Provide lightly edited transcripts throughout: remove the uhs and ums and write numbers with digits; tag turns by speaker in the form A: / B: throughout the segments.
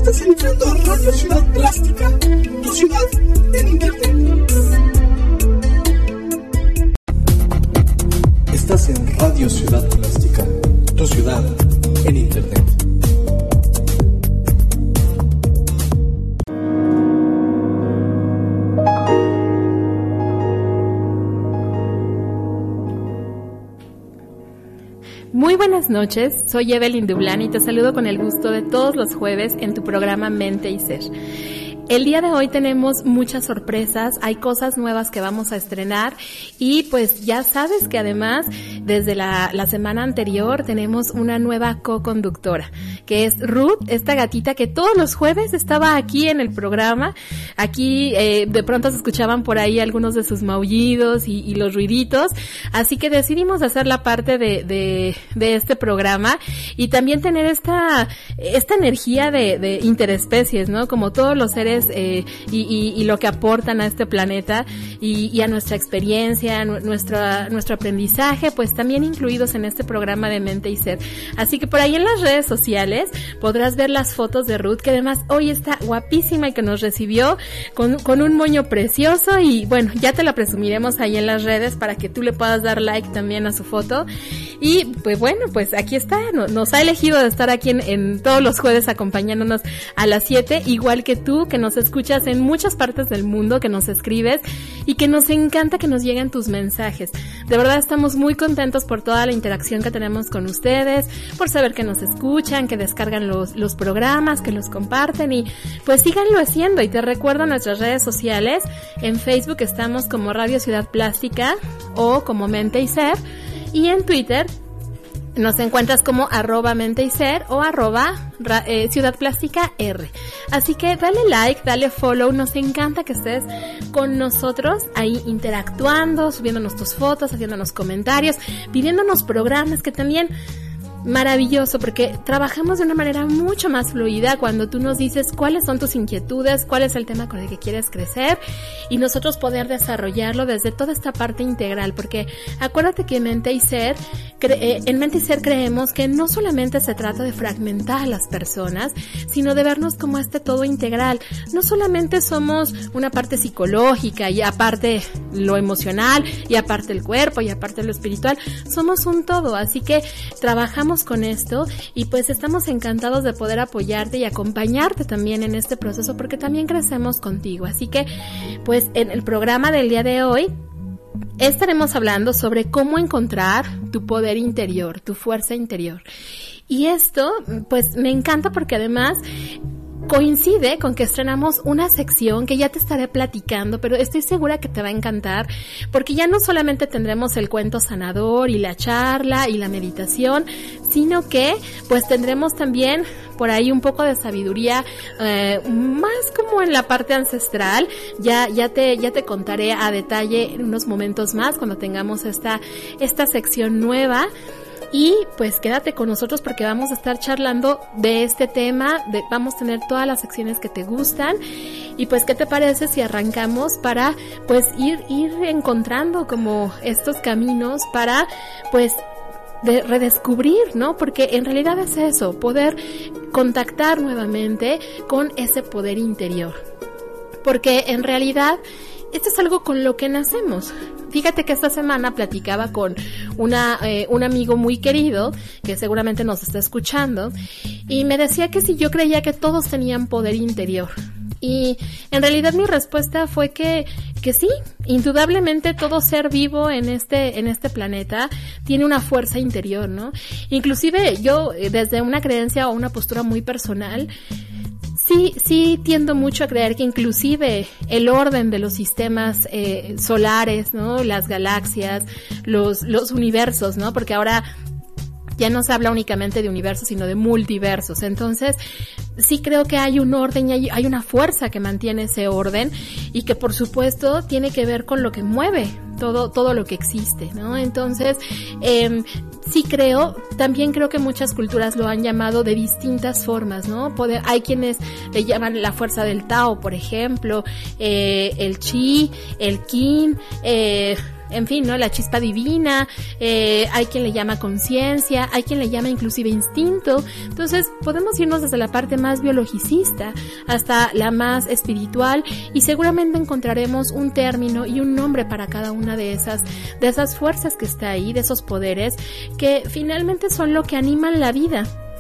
A: Estás entrando a Radio Ciudad Plástica, tu ciudad en internet. Estás en Radio Ciudad Plástica, tu ciudad en internet.
B: Muy buenas noches, soy Evelyn Dublán y te saludo con el gusto de todos los jueves en tu programa Mente y Ser. El día de hoy tenemos muchas sorpresas, hay cosas nuevas que vamos a estrenar y pues ya sabes que además desde la semana anterior tenemos una nueva co-conductora, que es Ruth, esta gatita que todos los jueves estaba aquí en el programa. Aquí de pronto se escuchaban por ahí algunos de sus maullidos y los ruiditos, así que decidimos hacerla parte de este programa y también tener esta energía de interespecies, ¿no? Como todos los seres y lo que aportan a este planeta y a nuestra experiencia, nuestro aprendizaje, pues también incluidos en este programa de Mente y Ser. Así que por ahí en las redes sociales podrás ver las fotos de Ruth, que además hoy está guapísima y que nos recibió con un moño precioso y bueno, ya te la presumiremos ahí en las redes para que tú le puedas dar like también a su foto. Y pues bueno, pues aquí está, nos ha elegido de estar aquí en todos los jueves acompañándonos a las 7, igual que tú, que nos escuchas en muchas partes del mundo, que nos escribes y que nos encanta que nos lleguen tus mensajes. De verdad estamos muy contentos por toda la interacción que tenemos con ustedes, por saber que nos escuchan, que descargan los programas, que los comparten y pues síganlo haciendo. Y te recuerdo nuestras redes sociales, en Facebook estamos como Radio Ciudad Plástica o como Mente y Ser, y en Twitter nos encuentras como @Mente y Ser o Ciudad Plástica R. Así que dale like, dale follow, nos encanta que estés con nosotros ahí interactuando, subiéndonos tus fotos, haciéndonos comentarios, pidiéndonos programas, que también maravilloso, porque trabajamos de una manera mucho más fluida cuando tú nos dices cuáles son tus inquietudes, cuál es el tema con el que quieres crecer y nosotros poder desarrollarlo desde toda esta parte integral, porque acuérdate que en Mente y Ser creemos que no solamente se trata de fragmentar a las personas, sino de vernos como este todo integral. No solamente somos una parte psicológica y aparte lo emocional y aparte el cuerpo y aparte lo espiritual, somos un todo, así que trabajamos con esto y pues estamos encantados de poder apoyarte y acompañarte también en este proceso, porque también crecemos contigo. Así que pues en el programa del día de hoy estaremos hablando sobre cómo encontrar tu poder interior, tu fuerza interior. Y esto pues me encanta porque además coincide con que estrenamos una sección que ya te estaré platicando, pero estoy segura que te va a encantar, porque ya no solamente tendremos el cuento sanador y la charla y la meditación, sino que pues tendremos también por ahí un poco de sabiduría, más como en la parte ancestral. Ya te contaré a detalle en unos momentos más cuando tengamos esta sección nueva. Y pues quédate con nosotros porque vamos a estar charlando de este tema, vamos a tener todas las secciones que te gustan. Y pues, ¿qué te parece si arrancamos para pues ir encontrando como estos caminos para pues redescubrir, ¿no? Porque en realidad es eso, poder contactar nuevamente con ese poder interior. Porque en realidad esto es algo con lo que nacemos. Fíjate que esta semana platicaba con un amigo muy querido que seguramente nos está escuchando y me decía que si yo creía que todos tenían poder interior. Y en realidad mi respuesta fue que sí, indudablemente todo ser vivo en este planeta tiene una fuerza interior, ¿no? Inclusive yo desde una creencia o una postura muy personal, sí tiendo mucho a creer que inclusive el orden de los sistemas solares, ¿no? Las galaxias, los universos, ¿no? Porque ahora ya no se habla únicamente de universos, sino de multiversos. Entonces, sí creo que hay un orden y hay una fuerza que mantiene ese orden y que por supuesto tiene que ver con lo que mueve todo lo que existe, ¿no? Entonces, sí también creo que muchas culturas lo han llamado de distintas formas, ¿no? Hay quienes le llaman la fuerza del Tao, por ejemplo, el Chi, el Qin, en fin, ¿no? La chispa divina, hay quien le llama conciencia, hay quien le llama inclusive instinto. Entonces podemos irnos desde la parte más biologicista hasta la más espiritual, y seguramente encontraremos un término y un nombre para cada una de esas fuerzas que está ahí, de esos poderes que finalmente son lo que animan la vida.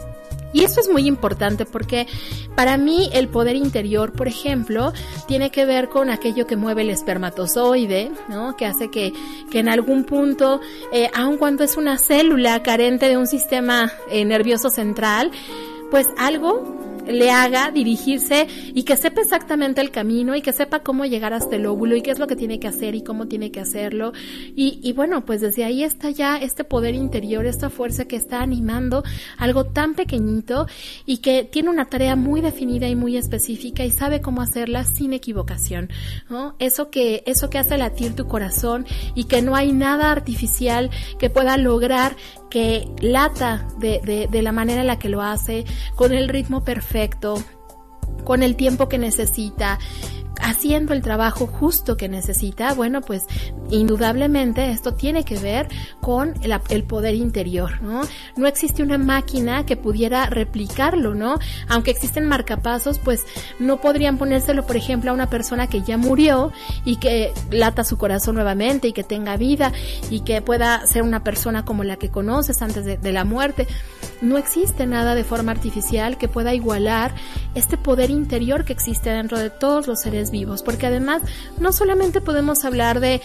B: Y esto es muy importante porque para mí el poder interior, por ejemplo, tiene que ver con aquello que mueve el espermatozoide, ¿no? Que hace que en algún punto, aun cuando es una célula carente de un sistema nervioso central, pues algo le haga dirigirse y que sepa exactamente el camino y que sepa cómo llegar hasta el óvulo y qué es lo que tiene que hacer y cómo tiene que hacerlo. Y bueno, pues desde ahí está ya este poder interior, esta fuerza que está animando algo tan pequeñito y que tiene una tarea muy definida y muy específica y sabe cómo hacerla sin equivocación, ¿no? Eso que hace latir tu corazón y que no hay nada artificial que pueda lograr que lata de la manera en la que lo hace, con el ritmo perfecto, con el tiempo que necesita, haciendo el trabajo justo que necesita. Bueno, pues indudablemente esto tiene que ver con el poder interior, ¿no? No existe una máquina que pudiera replicarlo, ¿no? Aunque existen marcapasos, pues no podrían ponérselo, por ejemplo, a una persona que ya murió y que lata su corazón nuevamente y que tenga vida y que pueda ser una persona como la que conoces antes de la muerte. No existe nada de forma artificial que pueda igualar este poder interior que existe dentro de todos los seres vivos, porque además no solamente podemos hablar de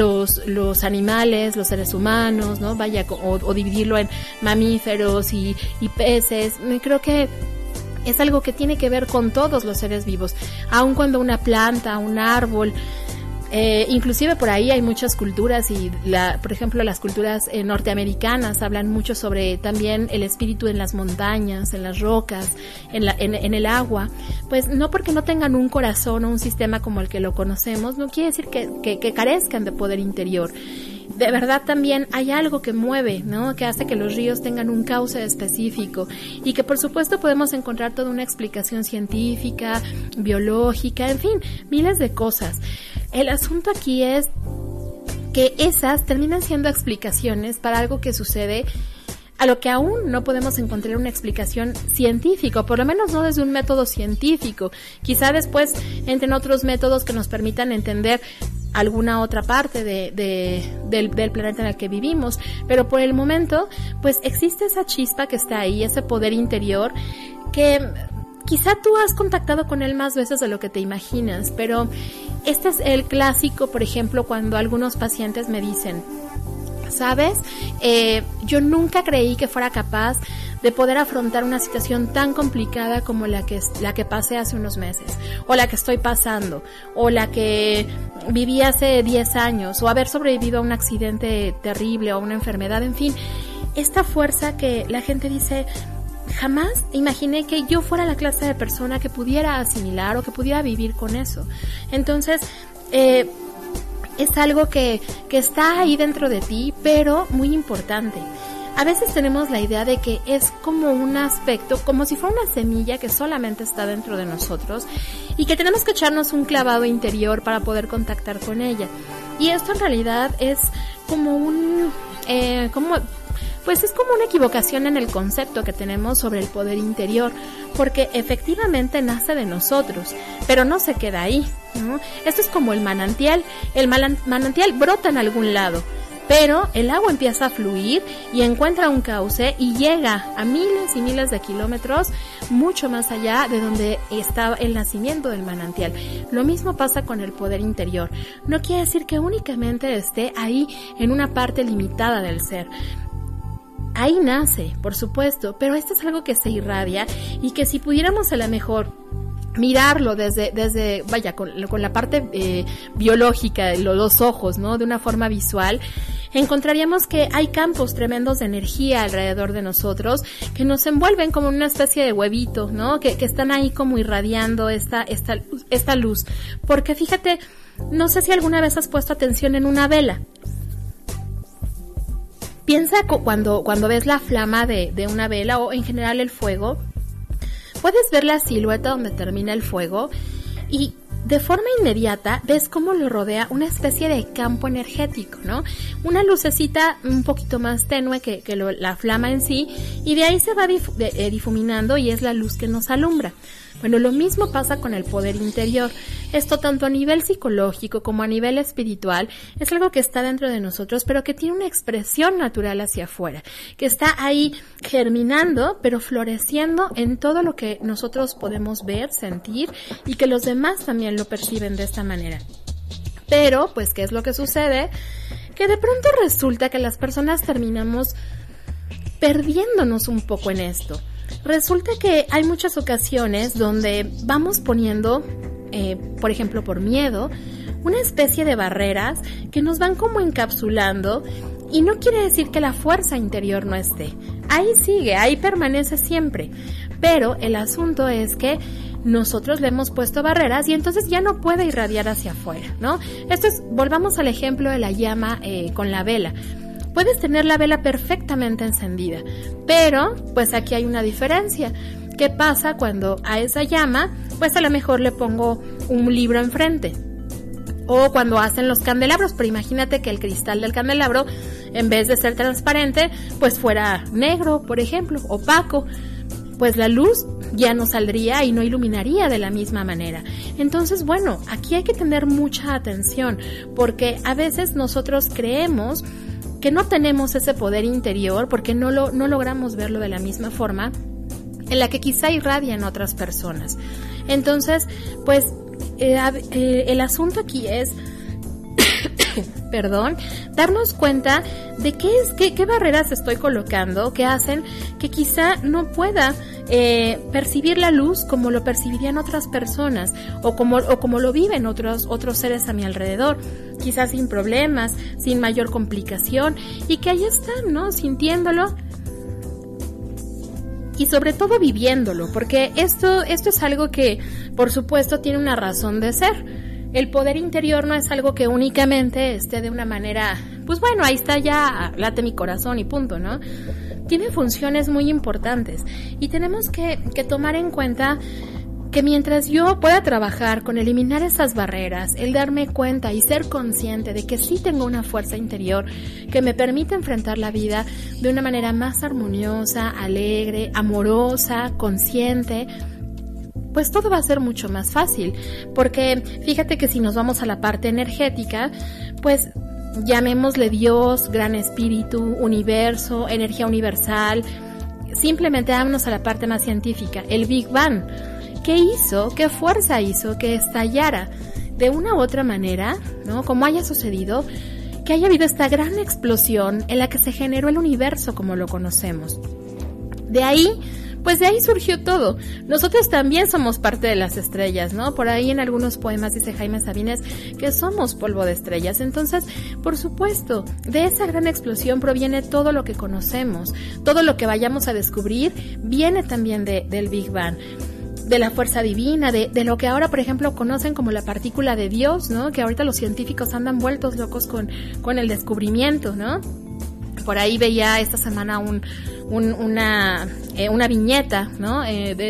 B: los animales, los seres humanos, ¿no? Vaya, o dividirlo en mamíferos y peces. Creo que es algo que tiene que ver con todos los seres vivos, aun cuando una planta, un árbol, inclusive por ahí hay muchas culturas y por ejemplo las culturas norteamericanas hablan mucho sobre también el espíritu en las montañas, en las rocas, en el agua. Pues no porque no tengan un corazón o un sistema como el que lo conocemos, no quiere decir que carezcan de poder interior. De verdad también hay algo que mueve, ¿no? Que hace que los ríos tengan un cauce específico y que por supuesto podemos encontrar toda una explicación científica, biológica, en fin, miles de cosas. El asunto aquí es que esas terminan siendo explicaciones para algo que sucede a lo que aún no podemos encontrar una explicación científica, o por lo menos no desde un método científico. Quizá después entren otros métodos que nos permitan entender alguna otra parte del planeta en el que vivimos, pero por el momento pues existe esa chispa que está ahí, ese poder interior que quizá tú has contactado con él más veces de lo que te imaginas, pero este es el clásico, por ejemplo, cuando algunos pacientes me dicen, ¿sabes? Yo nunca creí que fuera capaz de poder afrontar una situación tan complicada como la que pasé hace unos meses, o la que estoy pasando, o la que viví hace 10 años, o haber sobrevivido a un accidente terrible o a una enfermedad, en fin, esta fuerza que la gente dice, jamás imaginé que yo fuera la clase de persona que pudiera asimilar o que pudiera vivir con eso. Entonces, es algo que está ahí dentro de ti, pero muy importante. A veces tenemos la idea de que es como un aspecto, como si fuera una semilla que solamente está dentro de nosotros y que tenemos que echarnos un clavado interior para poder contactar con ella. Y esto en realidad es como pues es como una equivocación en el concepto que tenemos sobre el poder interior, porque efectivamente nace de nosotros, pero no se queda ahí, ¿no? Esto es como el manantial brota en algún lado, pero el agua empieza a fluir y encuentra un cauce y llega a miles y miles de kilómetros mucho más allá de donde estaba el nacimiento del manantial. Lo mismo pasa con el poder interior. No quiere decir que únicamente esté ahí en una parte limitada del ser. Ahí nace, por supuesto, pero esto es algo que se irradia y que si pudiéramos a lo mejor mirarlo desde vaya, con la parte biológica, los ojos, ¿no? De una forma visual, encontraríamos que hay campos tremendos de energía alrededor de nosotros que nos envuelven como una especie de huevito, ¿no? Que están ahí como irradiando esta luz. Porque fíjate, no sé si alguna vez has puesto atención en una vela. Piensa cuando ves la flama de una vela o en general el fuego, puedes ver la silueta donde termina el fuego y de forma inmediata ves cómo lo rodea una especie de campo energético, ¿no? Una lucecita un poquito más tenue que la flama en sí, y de ahí se va difuminando y es la luz que nos alumbra. Bueno, lo mismo pasa con el poder interior. Esto tanto a nivel psicológico como a nivel espiritual es algo que está dentro de nosotros, pero que tiene una expresión natural hacia afuera, que está ahí germinando, pero floreciendo en todo lo que nosotros podemos ver, sentir, y que los demás también lo perciben de esta manera. Pero, pues, ¿qué es lo que sucede? Que de pronto resulta que las personas terminamos perdiéndonos un poco en esto. Resulta que hay muchas ocasiones donde vamos poniendo, por ejemplo, por miedo, una especie de barreras que nos van como encapsulando, y no quiere decir que la fuerza interior no esté. Ahí sigue, ahí permanece siempre. Pero el asunto es que nosotros le hemos puesto barreras y entonces ya no puede irradiar hacia afuera, ¿no? Volvamos al ejemplo de la llama con la vela. Puedes tener la vela perfectamente encendida, pero pues aquí hay una diferencia. ¿Qué pasa cuando a esa llama, pues a lo mejor le pongo un libro enfrente? O cuando hacen los candelabros, pero imagínate que el cristal del candelabro, en vez de ser transparente, pues fuera negro, por ejemplo, opaco. Pues la luz ya no saldría y no iluminaría de la misma manera. Entonces, bueno, aquí hay que tener mucha atención, porque a veces nosotros creemos que no tenemos ese poder interior porque no logramos verlo de la misma forma en la que quizá irradian otras personas. Entonces, pues, el asunto aquí es darnos cuenta de qué barreras estoy colocando que hacen que quizá no pueda percibir la luz como lo percibirían otras personas o como lo viven otros seres a mi alrededor, quizás sin problemas, sin mayor complicación, y que ahí están, ¿no? Sintiéndolo y sobre todo viviéndolo, porque esto es algo que, por supuesto, tiene una razón de ser. El poder interior no es algo que únicamente esté de una manera, pues bueno, ahí está, ya late mi corazón y punto, ¿no? Tiene funciones muy importantes y tenemos que tomar en cuenta que mientras yo pueda trabajar con eliminar esas barreras, el darme cuenta y ser consciente de que sí tengo una fuerza interior que me permite enfrentar la vida de una manera más armoniosa, alegre, amorosa, consciente, pues todo va a ser mucho más fácil, porque fíjate que si nos vamos a la parte energética, pues llamémosle Dios, gran espíritu, universo, energía universal, simplemente vámonos a la parte más científica, el Big Bang. ¿Qué hizo? ¿Qué fuerza hizo que estallara de una u otra manera, ¿no? Como haya sucedido, que haya habido esta gran explosión en la que se generó el universo como lo conocemos. De ahí surgió todo. Nosotros también somos parte de las estrellas, ¿no? Por ahí en algunos poemas dice Jaime Sabines que somos polvo de estrellas. Entonces, por supuesto, de esa gran explosión proviene todo lo que conocemos, todo lo que vayamos a descubrir viene también del Big Bang, de la fuerza divina, de lo que ahora, por ejemplo, conocen como la partícula de Dios, ¿no? Que ahorita los científicos andan vueltos locos con el descubrimiento, ¿no? Por ahí veía esta semana una viñeta, ¿no? De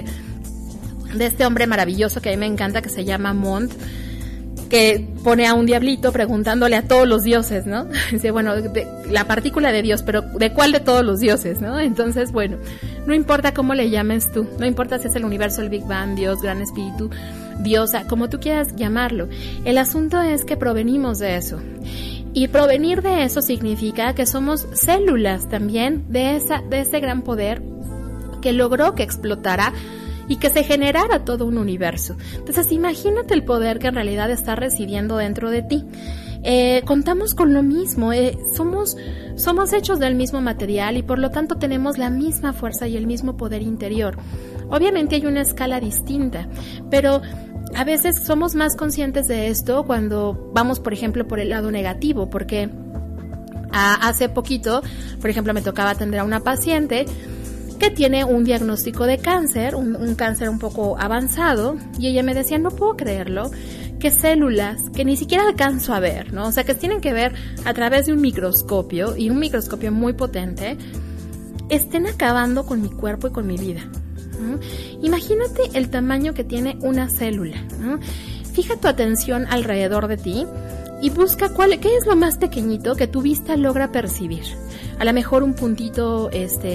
B: este hombre maravilloso que a mí me encanta, que se llama Montt, que pone a un diablito preguntándole a todos los dioses, ¿no? Dice, bueno, la partícula de Dios, pero ¿de cuál de todos los dioses, no? Entonces, bueno, no importa cómo le llames tú, no importa si es el universo, el Big Bang, Dios, gran espíritu, diosa, como tú quieras llamarlo. El asunto es que provenimos de eso. Y provenir de eso significa que somos células también de ese gran poder que logró que explotara y que se generara todo un universo. Entonces imagínate el poder que en realidad está residiendo dentro de ti. Contamos con lo mismo, somos hechos del mismo material y por lo tanto tenemos la misma fuerza y el mismo poder interior. Obviamente hay una escala distinta, pero a veces somos más conscientes de esto cuando vamos, por ejemplo, por el lado negativo, porque hace poquito, por ejemplo, me tocaba atender a una paciente que tiene un diagnóstico de cáncer, un cáncer un poco avanzado, y ella me decía, no puedo creerlo, que células que ni siquiera alcanzo a ver, ¿no? O sea, que tienen que ver a través de un microscopio, y un microscopio muy potente, estén acabando con mi cuerpo y con mi vida. Imagínate el tamaño que tiene una célula, ¿no? fija tu atención alrededor de ti y busca qué es lo más pequeñito que tu vista logra percibir. A lo mejor un puntito,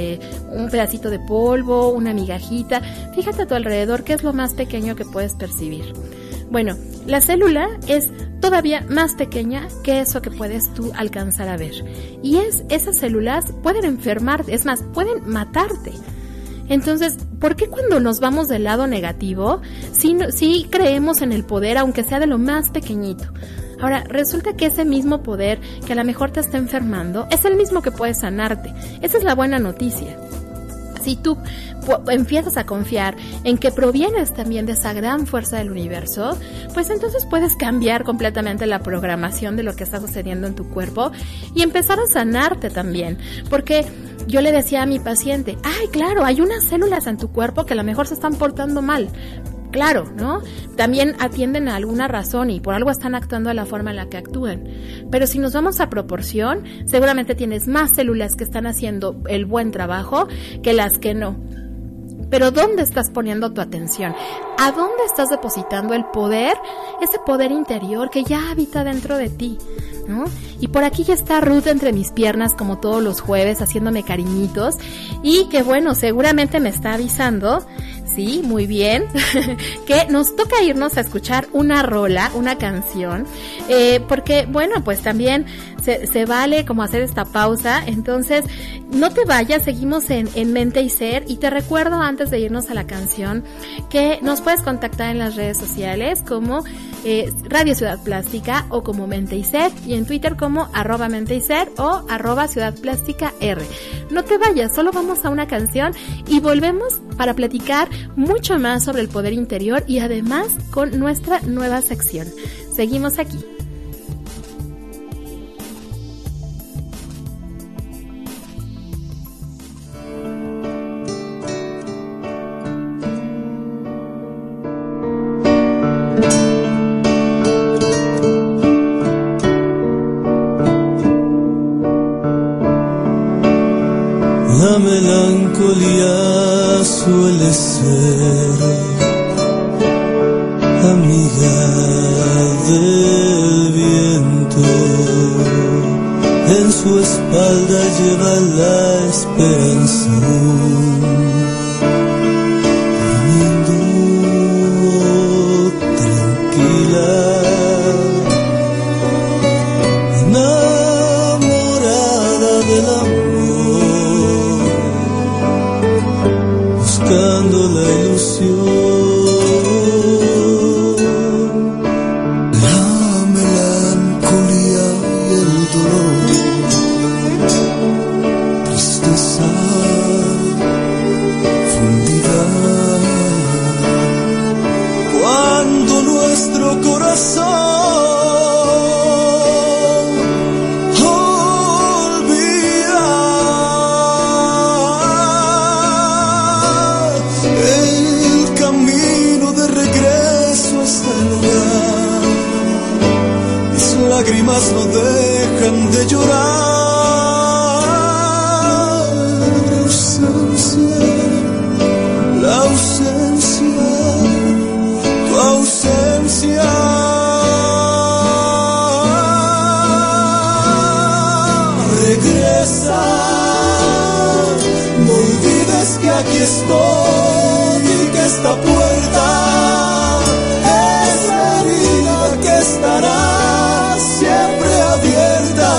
B: un pedacito de polvo, una migajita. Fíjate a tu alrededor qué es lo más pequeño que puedes percibir. Bueno, la célula es todavía más pequeña que eso que puedes tú alcanzar a ver. Y esas células pueden enfermarte, es más, pueden matarte. Entonces, ¿por qué cuando nos vamos del lado negativo, sí creemos en el poder, aunque sea de lo más pequeñito? Ahora, resulta que ese mismo poder que a lo mejor te está enfermando es el mismo que puede sanarte. Esa es la buena noticia. Si tú empiezas a confiar en que provienes también de esa gran fuerza del universo, pues entonces puedes cambiar completamente la programación de lo que está sucediendo en tu cuerpo y empezar a sanarte también. Porque yo le decía a mi paciente, ay, claro, hay unas células en tu cuerpo que a lo mejor se están portando mal. Claro, ¿no? También atienden a alguna razón y por algo están actuando de la forma en la que actúan. Pero si nos vamos a proporción, seguramente tienes más células que están haciendo el buen trabajo que las que no. Pero ¿dónde estás poniendo tu atención? ¿A dónde estás depositando el poder? Ese poder interior que ya habita dentro de ti, ¿no? Y por aquí ya está Ruth entre mis piernas como todos los jueves haciéndome cariñitos y que bueno, seguramente me está avisando, sí, muy bien, que nos toca irnos a escuchar una rola, una canción, porque bueno, pues también se vale como hacer esta pausa. Entonces no te vayas, seguimos en Mente y Ser y te recuerdo antes de irnos a la canción que nos puedes contactar en las redes sociales como Radio Ciudad Plástica o como Mente y Ser y en Twitter como @Mente y Ser o @Ciudad Plástica R. No te vayas, solo vamos a una canción y volvemos para platicar mucho más sobre el poder interior y además con nuestra nueva sección. Seguimos aquí.
C: La melancolía suele ser amiga del viento. En su espalda lleva la esperanza. Durmiendo tranquila, enamorada del amor, buscando la ilusión, la melancolía y el dolor, tristeza fundida. Cuando nuestro corazón lágrimas no dejan de llorar. La ausencia, tu ausencia. Regresa, no olvides que aquí estoy y que esta puerta es la herida que estará siempre abierta.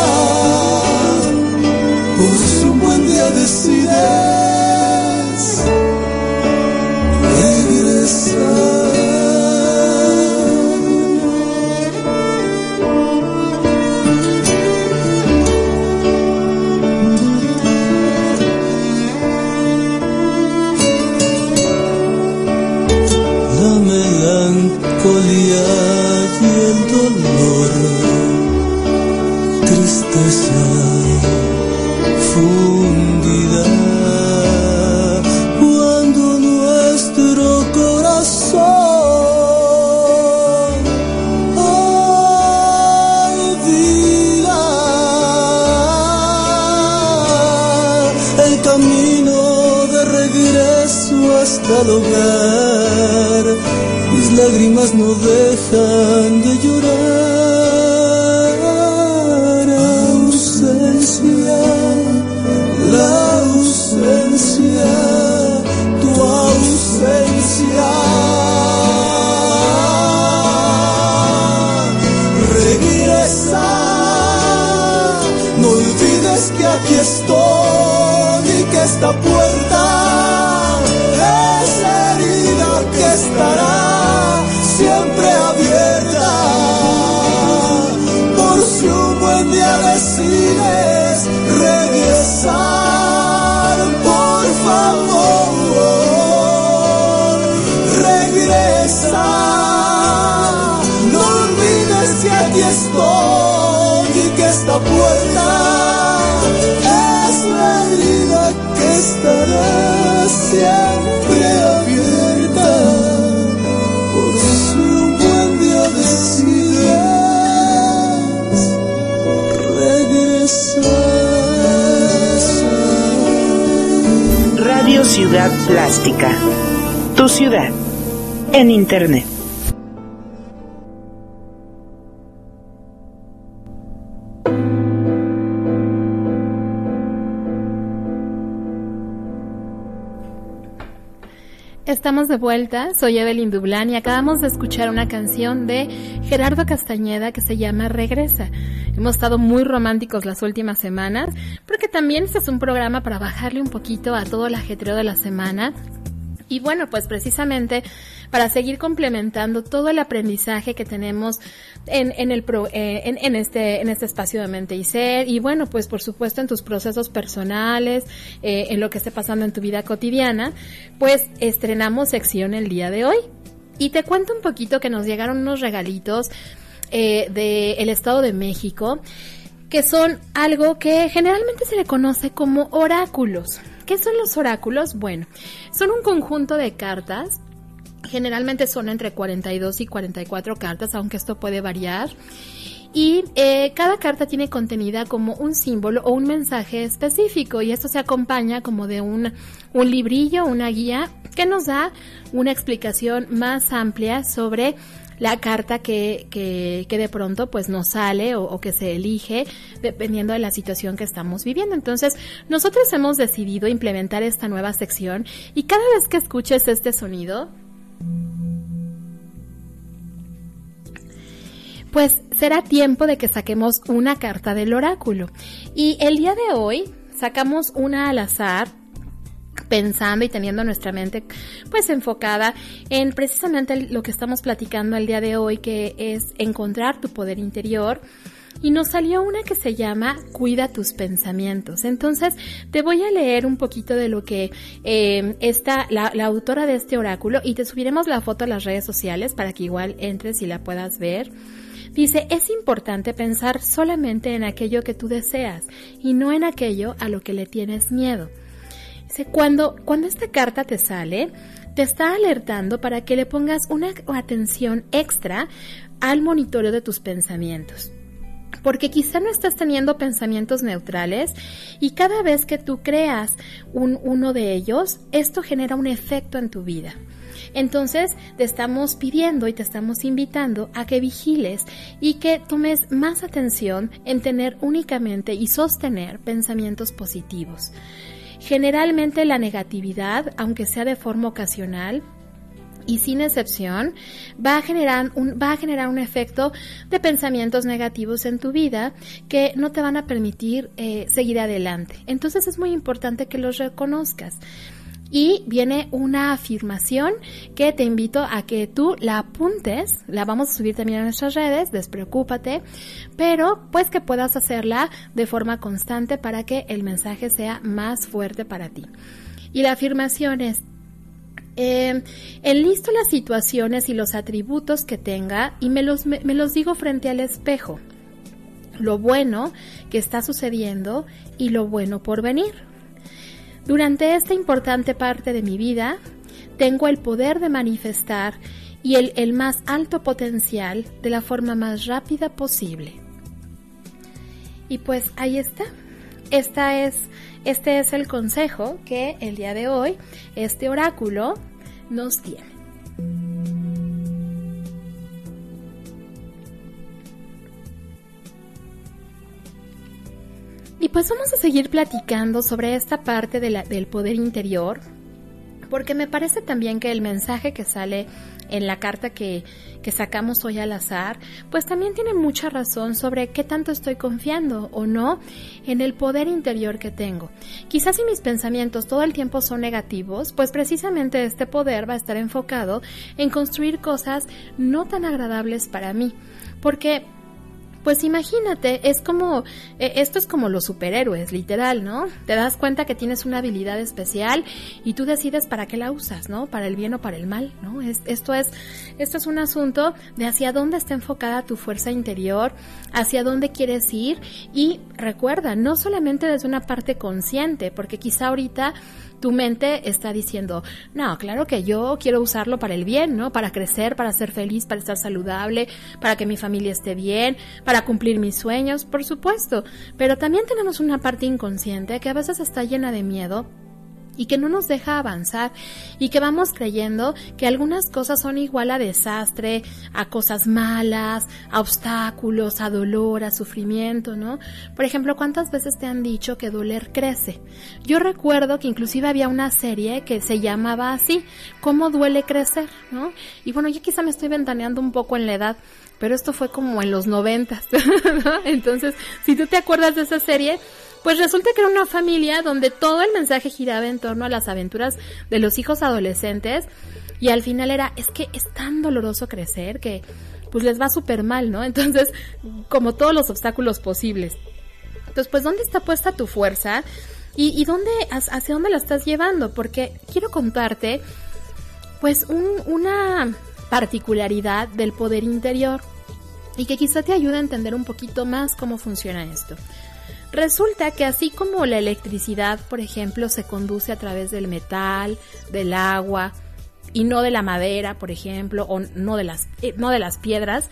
C: Por si un buen día decides regresar. La melancolía y el dolor, tristeza fundida. Cuando nuestro corazón olvida el camino de regreso hasta el hogar, mis lágrimas no dejan de llorar. Ausencia, la ausencia, tu ausencia. Regresa, no olvides que aquí estoy y que esta puerta es la herida que estará siempre abierta. Por si un buen día decides regresar, por favor, regresa. No olvides que aquí estoy y que esta puerta es la herida que estará siempre abierta. Por si un buen día decides regresar.
D: Radio Ciudad Plástica, tu ciudad en Internet.
B: Estamos de vuelta, soy Evelyn Dublán y acabamos de escuchar una canción de Gerardo Castañeda que se llama Regresa. Hemos estado muy románticos las últimas semanas porque también este es un programa para bajarle un poquito a todo el ajetreo de la semana. Y bueno, pues precisamente para seguir complementando todo el aprendizaje que tenemos en este espacio de Mente y Ser, y bueno, pues por supuesto en tus procesos personales, en lo que esté pasando en tu vida cotidiana, pues estrenamos sección el día de hoy. Y te cuento un poquito que nos llegaron unos regalitos del Estado de México, que son algo que generalmente se le conoce como oráculos. ¿Qué son los oráculos? Bueno, son un conjunto de cartas, generalmente son entre 42 y 44 cartas, aunque esto puede variar, y cada carta tiene contenida como un símbolo o un mensaje específico, y esto se acompaña como de un librillo, una guía, que nos da una explicación más amplia sobre la carta que de pronto pues nos sale o que se elige dependiendo de la situación que estamos viviendo. Entonces, nosotros hemos decidido implementar esta nueva sección y cada vez que escuches este sonido, pues será tiempo de que saquemos una carta del oráculo. Y el día de hoy sacamos una al azar, pensando y teniendo nuestra mente pues enfocada en precisamente lo que estamos platicando el día de hoy, que es encontrar tu poder interior, y nos salió una que se llama Cuida tus pensamientos. Entonces te voy a leer un poquito de lo que la autora de este oráculo, y te subiremos la foto a las redes sociales para que igual entres y la puedas ver. Dice: es importante pensar solamente en aquello que tú deseas y no en aquello a lo que le tienes miedo. Cuando esta carta te sale, te está alertando para que le pongas una atención extra al monitoreo de tus pensamientos. Porque quizá no estás teniendo pensamientos neutrales y cada vez que tú creas uno de ellos, esto genera un efecto en tu vida. Entonces te estamos pidiendo y te estamos invitando a que vigiles y que tomes más atención en tener únicamente y sostener pensamientos positivos. Generalmente la negatividad, aunque sea de forma ocasional y sin excepción, va a generar un efecto de pensamientos negativos en tu vida que no te van a permitir seguir adelante. Entonces es muy importante que los reconozcas. Y viene una afirmación que te invito a que tú la apuntes, la vamos a subir también a nuestras redes, despreocúpate, pero pues que puedas hacerla de forma constante para que el mensaje sea más fuerte para ti. Y la afirmación es: enlisto las situaciones y los atributos que tenga y me los digo frente al espejo, lo bueno que está sucediendo y lo bueno por venir. Durante esta importante parte de mi vida, tengo el poder de manifestar y el más alto potencial de la forma más rápida posible. Y pues ahí está. Este es el consejo que el día de hoy este oráculo nos tiene. Y pues vamos a seguir platicando sobre esta parte del poder interior, porque me parece también que el mensaje que sale en la carta que sacamos hoy al azar, pues también tiene mucha razón sobre qué tanto estoy confiando o no en el poder interior que tengo. Quizás si mis pensamientos todo el tiempo son negativos, pues precisamente este poder va a estar enfocado en construir cosas no tan agradables para mí, porque pues imagínate, es como, esto es como los superhéroes, literal, ¿no? Te das cuenta que tienes una habilidad especial y tú decides para qué la usas, ¿no? Para el bien o para el mal, ¿no? Esto es un asunto de hacia dónde está enfocada tu fuerza interior, hacia dónde quieres ir, y recuerda, no solamente desde una parte consciente, porque quizá ahorita tu mente está diciendo, no, claro que yo quiero usarlo para el bien, ¿no? Para crecer, para ser feliz, para estar saludable, para que mi familia esté bien, para cumplir mis sueños, por supuesto. Pero también tenemos una parte inconsciente que a veces está llena de miedo y que no nos deja avanzar, y que vamos creyendo que algunas cosas son igual a desastre, a cosas malas, a obstáculos, a dolor, a sufrimiento, ¿no? Por ejemplo, ¿cuántas veces te han dicho que doler crece? Yo recuerdo que inclusive había una serie que se llamaba así, ¿Cómo duele crecer?, ¿no? Y bueno, yo quizá me estoy ventaneando un poco en la edad, pero esto fue como en los 90, ¿no? Entonces, si tú te acuerdas de esa serie, pues resulta que era una familia donde todo el mensaje giraba en torno a las aventuras de los hijos adolescentes, y al final era, es que es tan doloroso crecer que pues les va súper mal, ¿no? Entonces, como todos los obstáculos posibles. Entonces, pues, ¿dónde está puesta tu fuerza? ¿Y dónde, hacia dónde la estás llevando? Porque quiero contarte, pues, una particularidad del poder interior, y que quizá te ayude a entender un poquito más cómo funciona esto. Resulta que así como la electricidad, por ejemplo, se conduce a través del metal, del agua, y no de la madera, por ejemplo, o no de las piedras,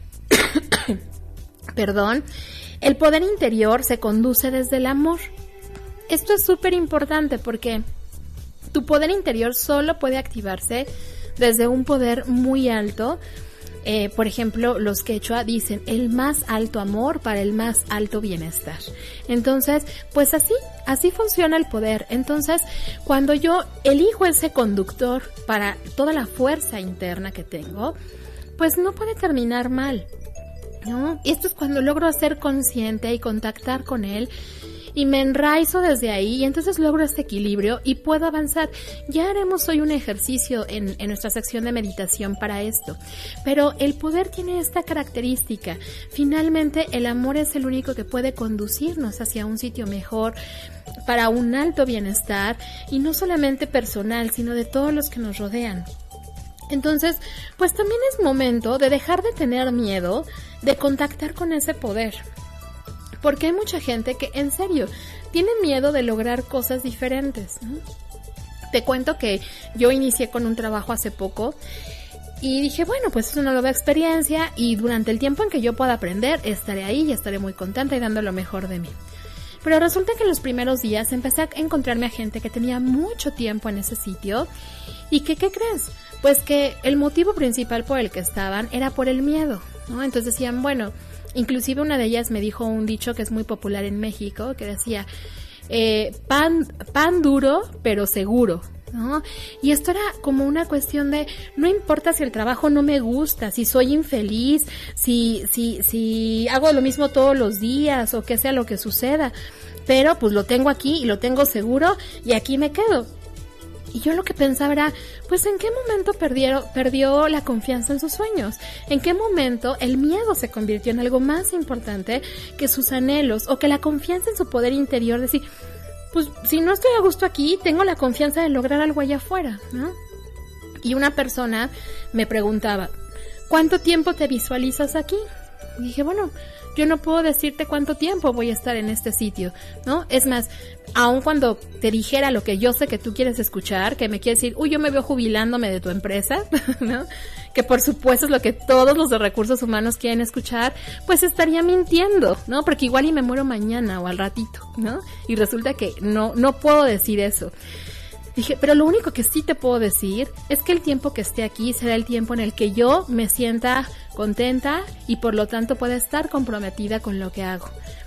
B: perdón, el poder interior se conduce desde el amor. Esto es súper importante porque tu poder interior solo puede activarse desde un poder muy alto. Por ejemplo, los quechua dicen el más alto amor para el más alto bienestar. Entonces, pues así funciona el poder. Entonces, cuando yo elijo ese conductor para toda la fuerza interna que tengo, pues no puede terminar mal, ¿no? Y esto es cuando logro ser consciente y contactar con él, y me enraizo desde ahí, y entonces logro este equilibrio y puedo avanzar. Ya haremos hoy un ejercicio en nuestra sección de meditación para esto. Pero el poder tiene esta característica. Finalmente, el amor es el único que puede conducirnos hacia un sitio mejor, para un alto bienestar, y no solamente personal, sino de todos los que nos rodean. Entonces, pues también es momento de dejar de tener miedo de contactar con ese poder. Porque hay mucha gente que, en serio, tiene miedo de lograr cosas diferentes, ¿no? Te cuento que yo inicié con un trabajo hace poco y dije, bueno, pues es una nueva experiencia, y durante el tiempo en que yo pueda aprender, estaré ahí y estaré muy contenta y dando lo mejor de mí. Pero resulta que en los primeros días empecé a encontrarme a gente que tenía mucho tiempo en ese sitio, y que, ¿qué crees? Pues que el motivo principal por el que estaban era por el miedo, ¿no? Entonces decían, bueno, inclusive una de ellas me dijo un dicho que es muy popular en México, que decía, pan duro pero seguro, ¿no? Y esto era como una cuestión de, no importa si el trabajo no me gusta, si soy infeliz, si hago lo mismo todos los días, o que sea lo que suceda, pero pues lo tengo aquí y lo tengo seguro, y aquí me quedo. Y yo lo que pensaba era, pues ¿en qué momento perdió la confianza en sus sueños? ¿En qué momento el miedo se convirtió en algo más importante que sus anhelos, o que la confianza en su poder interior? Decir, pues si no estoy a gusto aquí, tengo la confianza de lograr algo allá afuera, ¿no? Y una persona me preguntaba, ¿cuánto tiempo te visualizas aquí? Y dije, bueno, yo no puedo decirte cuánto tiempo voy a estar en este sitio, ¿no? Es más, aun cuando te dijera lo que yo sé que tú quieres escuchar, que me quieres decir, uy, yo me veo jubilándome de tu empresa, ¿no? Que por supuesto es lo que todos los de recursos humanos quieren escuchar, pues estaría mintiendo, ¿no? Porque igual y me muero mañana o al ratito, ¿no? Y resulta que no puedo decir eso. Dije, pero lo único que sí te puedo decir es que el tiempo que esté aquí será el tiempo en el que yo me sienta contenta y por lo tanto pueda estar comprometida con lo que hago.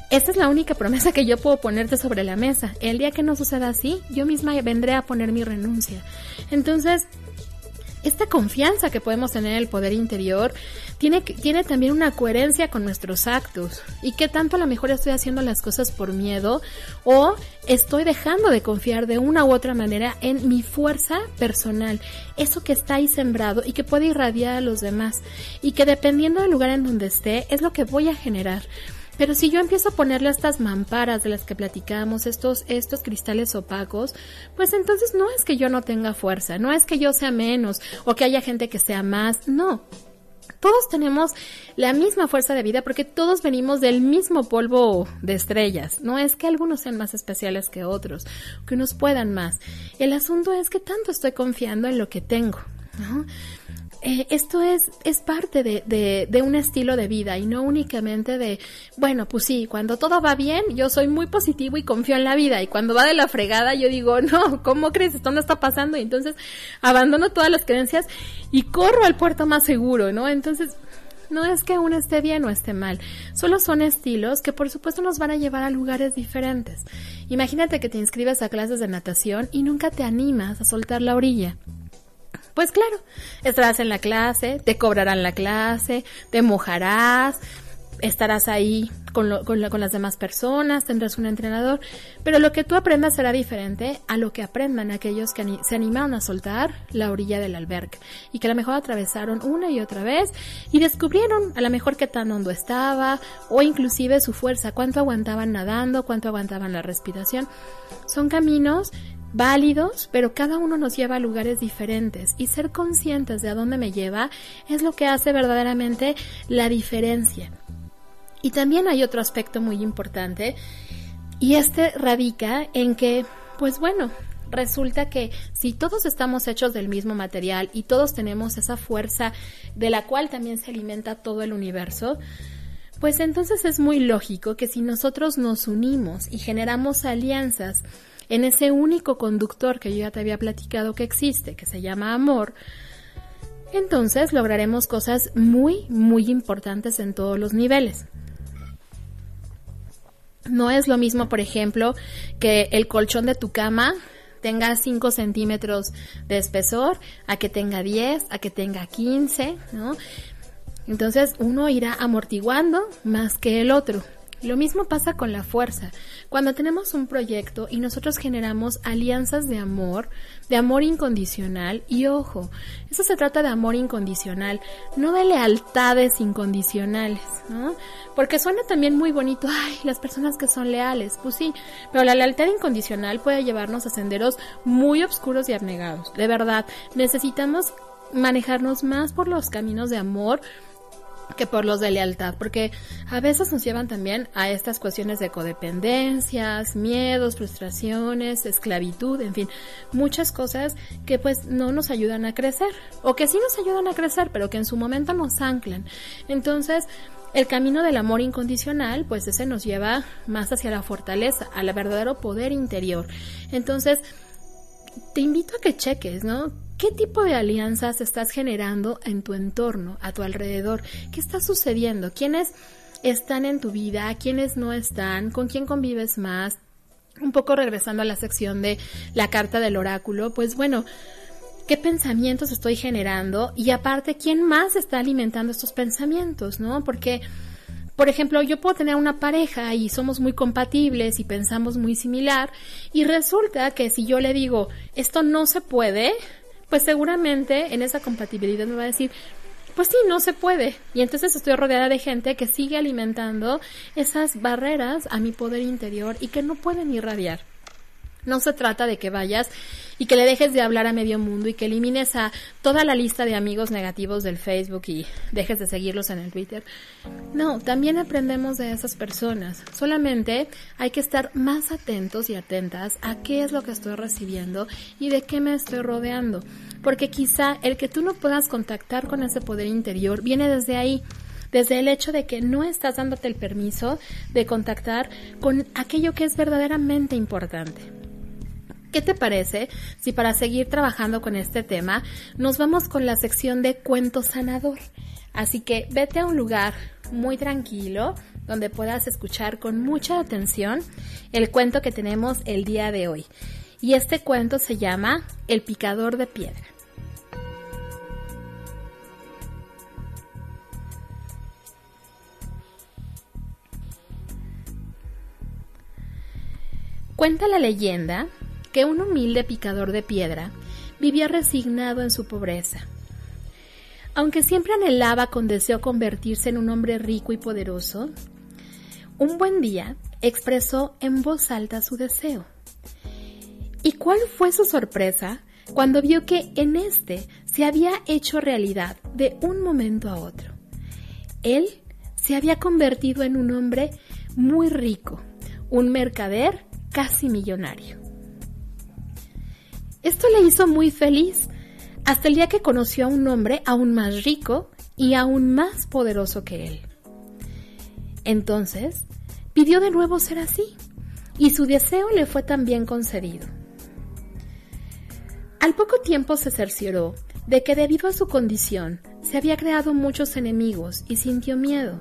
B: esta es la única promesa que yo puedo ponerte sobre la mesa. El día que no suceda así, yo misma vendré a poner mi renuncia. Entonces, esta confianza que podemos tener en el poder interior tiene también una coherencia con nuestros actos. Y qué tanto a lo mejor estoy haciendo las cosas por miedo o estoy dejando de confiar de una u otra manera en mi fuerza personal. Eso que está ahí sembrado y que puede irradiar a los demás. Y que dependiendo del lugar en donde esté, es lo que voy a generar. Pero si yo empiezo a ponerle estas mamparas de las que platicamos, estos cristales opacos, pues entonces no es que yo no tenga fuerza, no es que yo sea menos o que haya gente que sea más, no. Todos tenemos la misma fuerza de vida porque todos venimos del mismo polvo de estrellas. No es que algunos sean más especiales que otros, que unos puedan más. El asunto es que tanto estoy confiando en lo que tengo, ¿no? Esto es parte de un estilo de vida y no únicamente de, bueno, pues sí, cuando todo va bien, yo soy muy positivo y confío en la vida, y cuando va de la fregada, yo digo, no, ¿cómo crees? ¿Esto no está pasando? Y entonces abandono todas las creencias y corro al puerto más seguro, ¿no? Entonces, no es que uno esté bien o esté mal, solo son estilos que por supuesto nos van a llevar a lugares diferentes. Imagínate que te inscribes a clases de natación y nunca te animas a soltar la orilla. Pues claro, estarás en la clase, te cobrarán la clase, te mojarás, estarás ahí con las demás personas, tendrás un entrenador, pero lo que tú aprendas será diferente a lo que aprendan aquellos que se animaron a soltar la orilla del alberca y que a lo mejor atravesaron una y otra vez y descubrieron a lo mejor qué tan hondo estaba o inclusive su fuerza, cuánto aguantaban nadando, cuánto aguantaban la respiración. Son caminos válidos, pero cada uno nos lleva a lugares diferentes y ser conscientes de a dónde me lleva es lo que hace verdaderamente la diferencia. Y también hay otro aspecto muy importante y este radica en que, pues bueno, resulta que si todos estamos hechos del mismo material y todos tenemos esa fuerza de la cual también se alimenta todo el universo, pues entonces es muy lógico que si nosotros nos unimos y generamos alianzas en ese único conductor que yo ya te había platicado que existe, que se llama amor, entonces lograremos cosas muy, muy importantes en todos los niveles. No es lo mismo, por ejemplo, que el colchón de tu cama tenga 5 centímetros de espesor, a que tenga 10, a que tenga 15, ¿no? Entonces uno irá amortiguando más que el otro. Lo mismo pasa con la fuerza. Cuando tenemos un proyecto y nosotros generamos alianzas de amor incondicional, y ojo, eso se trata de amor incondicional, no de lealtades incondicionales, ¿no? Porque suena también muy bonito, ay, las personas que son leales, pues sí, pero la lealtad incondicional puede llevarnos a senderos muy oscuros y abnegados. De verdad, necesitamos manejarnos más por los caminos de amor que por los de lealtad, porque a veces nos llevan también a estas cuestiones de codependencias, miedos, frustraciones, esclavitud, en fin, muchas cosas que pues no nos ayudan a crecer, o que sí nos ayudan a crecer, pero que en su momento nos anclan. Entonces, el camino del amor incondicional, pues ese nos lleva más hacia la fortaleza, al verdadero poder interior. Entonces, te invito a que cheques, ¿no? ¿Qué tipo de alianzas estás generando en tu entorno, a tu alrededor? ¿Qué está sucediendo? ¿Quiénes están en tu vida? ¿Quiénes no están? ¿Con quién convives más? Un poco regresando a la sección de la carta del oráculo, pues bueno, ¿qué pensamientos estoy generando? Y aparte, ¿quién más está alimentando estos pensamientos, no? Porque, por ejemplo, yo puedo tener una pareja y somos muy compatibles y pensamos muy similar, y resulta que si yo le digo, esto no se puede, pues seguramente en esa compatibilidad me va a decir, pues sí, no se puede. Y entonces estoy rodeada de gente que sigue alimentando esas barreras a mi poder interior y que no pueden irradiar. No se trata de que vayas y que le dejes de hablar a medio mundo y que elimines a toda la lista de amigos negativos del Facebook y dejes de seguirlos en el Twitter. No, también aprendemos de esas personas. Solamente hay que estar más atentos y atentas a qué es lo que estoy recibiendo y de qué me estoy rodeando. Porque quizá el que tú no puedas contactar con ese poder interior viene desde ahí. Desde el hecho de que no estás dándote el permiso de contactar con aquello que es verdaderamente importante. ¿Qué te parece si para seguir trabajando con este tema nos vamos con la sección de cuento sanador? Así que vete a un lugar muy tranquilo, donde puedas escuchar con mucha atención el cuento que tenemos el día de hoy. Y este cuento se llama El picador de piedra. Cuenta la leyenda que un humilde picador de piedra vivía resignado en su pobreza. Aunque siempre anhelaba con deseo convertirse en un hombre rico y poderoso, un buen día expresó en voz alta su deseo. ¿Y cuál fue su sorpresa cuando vio que en este se había hecho realidad de un momento a otro? Él se había convertido en un hombre muy rico, un mercader casi millonario. Esto le hizo muy feliz hasta el día que conoció a un hombre aún más rico y aún más poderoso que él. Entonces, pidió de nuevo ser así, y su deseo le fue también concedido. Al poco tiempo se cercioró de que debido a su condición se había creado muchos enemigos y sintió miedo.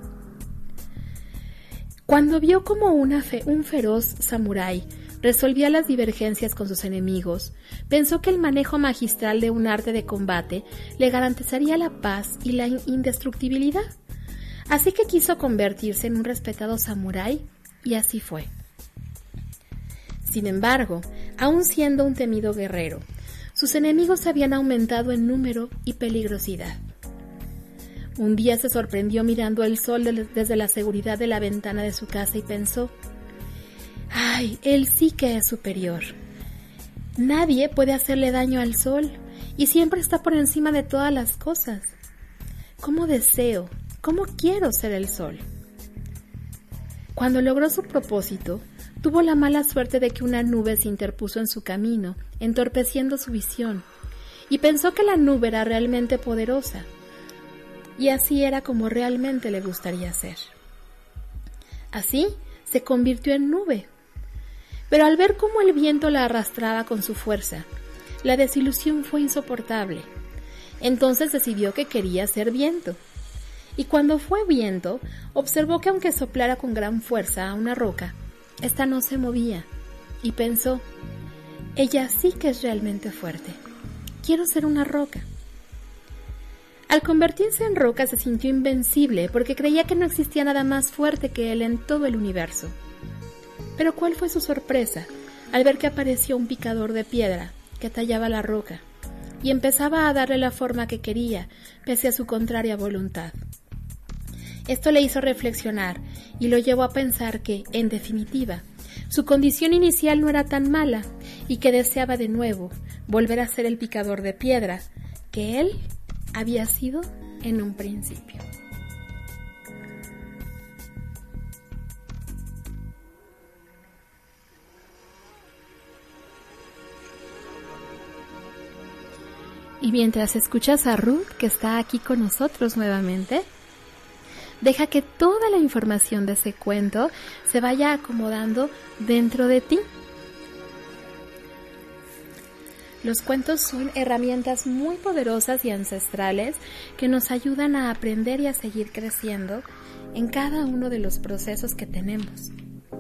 B: Cuando vio como un feroz samurái resolvía las divergencias con sus enemigos, pensó que el manejo magistral de un arte de combate le garantizaría la paz y la indestructibilidad. Así que quiso convertirse en un respetado samurái, y así fue. Sin embargo, aun siendo un temido guerrero, sus enemigos habían aumentado en número y peligrosidad. Un día se sorprendió mirando el sol desde la seguridad de la ventana de su casa y pensó: ¡ay, él sí que es superior! Nadie puede hacerle daño al sol y siempre está por encima de todas las cosas. ¿Cómo deseo, cómo quiero ser el sol? Cuando logró su propósito, tuvo la mala suerte de que una nube se interpuso en su camino, entorpeciendo su visión, y pensó que la nube era realmente poderosa. Y así era como realmente le gustaría ser. Así se convirtió en nube. Pero al ver cómo el viento la arrastraba con su fuerza, la desilusión fue insoportable. Entonces decidió que quería ser viento. Y cuando fue viento, observó que aunque soplara con gran fuerza a una roca, ésta no se movía. Y pensó: ella sí que es realmente fuerte. Quiero ser una roca. Al convertirse en roca se sintió invencible porque creía que no existía nada más fuerte que él en todo el universo. Pero ¿cuál fue su sorpresa al ver que apareció un picador de piedra que tallaba la roca y empezaba a darle la forma que quería pese a su contraria voluntad? Esto le hizo reflexionar y lo llevó a pensar que, en definitiva, su condición inicial no era tan mala y que deseaba de nuevo volver a ser el picador de piedra que él había sido en un principio. Y mientras escuchas a Ruth, que está aquí con nosotros nuevamente, deja que toda la información de ese cuento se vaya acomodando dentro de ti. Los cuentos son herramientas muy poderosas y ancestrales que nos ayudan a aprender y a seguir creciendo en cada uno de los procesos que tenemos.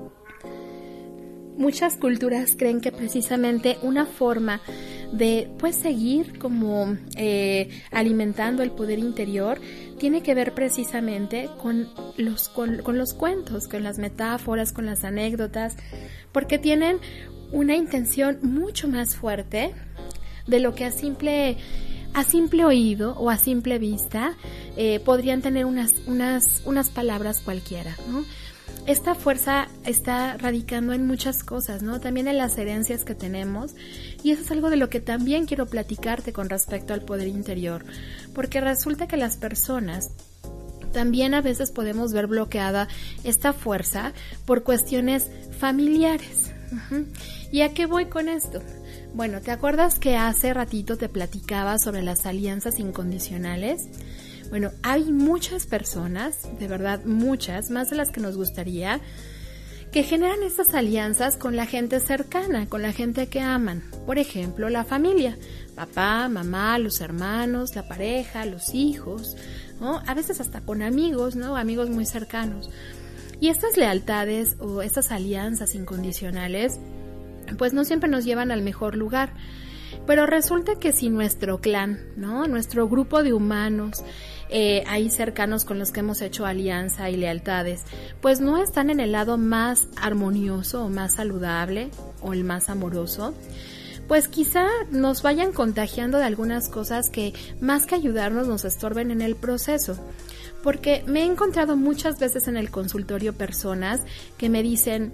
B: Muchas culturas creen que precisamente una forma de seguir como alimentando el poder interior tiene que ver precisamente con los cuentos, con las metáforas, con las anécdotas, porque tienen una intención mucho más fuerte de lo que a simple oído o a simple vista podrían tener unas palabras cualquiera, ¿no? Esta fuerza está radicando en muchas cosas, ¿no? También en las herencias que tenemos, y eso es algo de lo que también quiero platicarte con respecto al poder interior, porque resulta que las personas también a veces podemos ver bloqueada esta fuerza por cuestiones familiares. ¿Y a qué voy con esto? Bueno, ¿te acuerdas que hace ratito te platicaba sobre las alianzas incondicionales? Bueno, hay muchas personas, de verdad muchas, más de las que nos gustaría, que generan estas alianzas con la gente cercana, con la gente que aman. Por ejemplo, la familia, papá, mamá, los hermanos, la pareja, los hijos, ¿no? A veces hasta con amigos, ¿no? Amigos muy cercanos. Y estas lealtades o estas alianzas incondicionales, pues no siempre nos llevan al mejor lugar. Pero resulta que si nuestro clan, ¿no? Nuestro grupo de humanos ahí cercanos con los que hemos hecho alianza y lealtades, pues no están en el lado más armonioso o más saludable o el más amoroso, pues quizá nos vayan contagiando de algunas cosas que más que ayudarnos nos estorben en el proceso. Porque me he encontrado muchas veces en el consultorio personas que me dicen,